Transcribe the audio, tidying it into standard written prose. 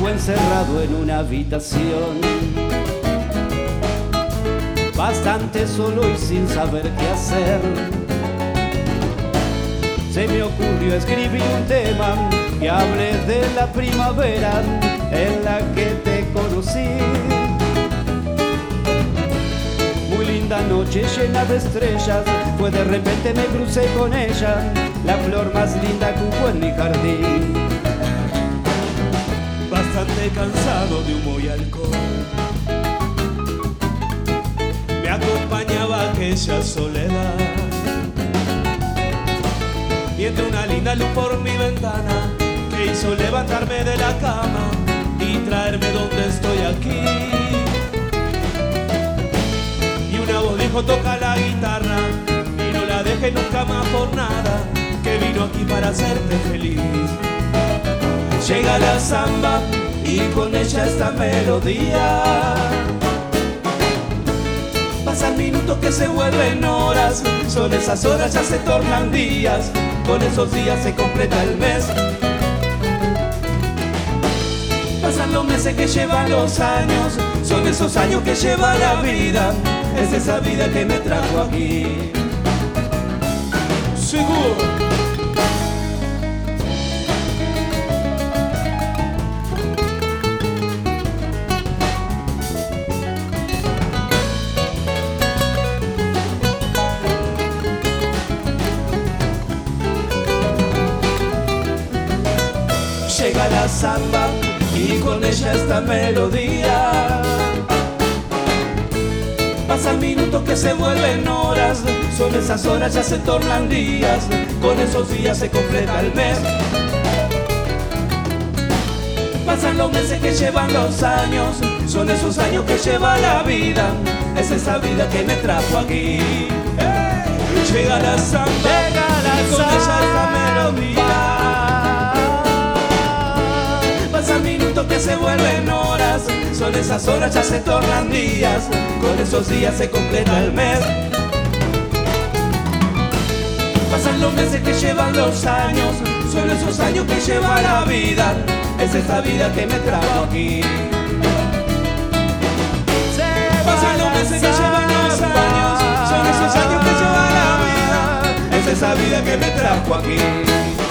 encerrado en una habitación, bastante solo y sin saber qué hacer. Se me ocurrió escribir un tema que hable de la primavera en la que te conocí. Muy linda noche llena de estrellas, pues de repente me crucé con ella, la flor más linda que hubo en mi jardín. Bastante cansado de humo y alcohol, me acompañaba aquella soledad, y entre una linda luz por mi ventana que hizo levantarme de la cama y traerme donde estoy aquí. Y una voz dijo: toca la guitarra y no la dejes nunca más por nada, que vino aquí para hacerte feliz. Llega la samba y con ella esta melodía. Pasan minutos que se vuelven horas, son esas horas ya se tornan días, con esos días se completa el mes. Pasan los meses que llevan los años, son esos años que lleva la vida, es esa vida que me trajo aquí. Seguro. Llega la samba y con ella esta melodía. Pasan minutos que se vuelven horas, son esas horas ya se tornan días, con esos días se completa el mes. Pasan los meses que llevan los años, son esos años que lleva la vida, es esa vida que me trajo aquí. ¡Hey! Llega la samba, y con ella esta melodía. Pasan minutos que se vuelven horas, son esas horas ya se tornan días, con esos días se completa el mes. Pasan los meses que llevan los años, son esos años que lleva la vida, es esta vida que me trajo aquí. Pasan los meses que llevan los años, son esos años que lleva la vida, es esa vida que me trajo aquí.